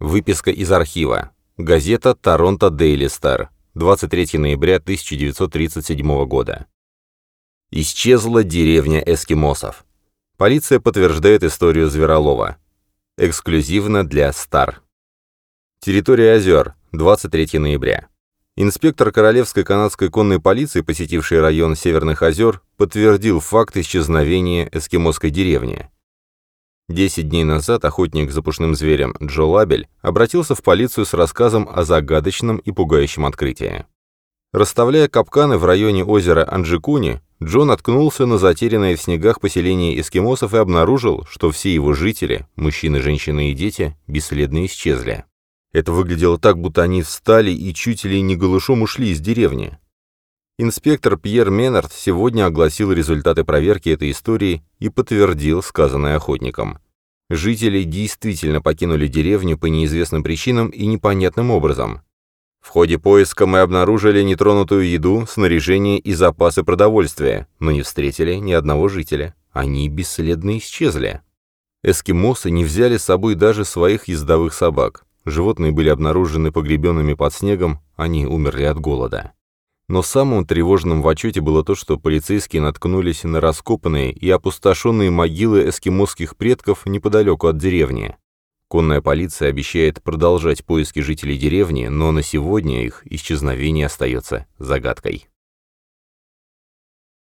Выписка из архива. Газета «Торонто Дейли Стар», 23 ноября 1937 года. Исчезла деревня эскимосов. Полиция подтверждает историю Зверолова. Эксклюзивно для Стар. Территория озер, 23 ноября. Инспектор Королевской канадской конной полиции, посетивший район Северных озер, подтвердил факт исчезновения эскимосской деревни. 10 дней назад охотник за пушным зверем Джо Лабель обратился в полицию с рассказом о загадочном и пугающем открытии. Расставляя капканы в районе озера Анджикуни, Джо наткнулся на затерянное в снегах поселение эскимосов и обнаружил, что все его жители, мужчины, женщины и дети, бесследно исчезли. Это выглядело так, будто они встали и чуть ли не голышом ушли из деревни. Инспектор Пьер Менард сегодня огласил результаты проверки этой истории и подтвердил сказанное охотником. Жители действительно покинули деревню по неизвестным причинам и непонятным образом. В ходе поиска мы обнаружили нетронутую еду, снаряжение и запасы продовольствия, но не встретили ни одного жителя. Они бесследно исчезли. Эскимосы не взяли с собой даже своих ездовых собак. Животные были обнаружены погребенными под снегом, они умерли от голода. Но самым тревожным в отчете было то, что полицейские наткнулись на раскопанные и опустошенные могилы эскимосских предков неподалеку от деревни. Конная полиция обещает продолжать поиски жителей деревни, но на сегодня их исчезновение остается загадкой.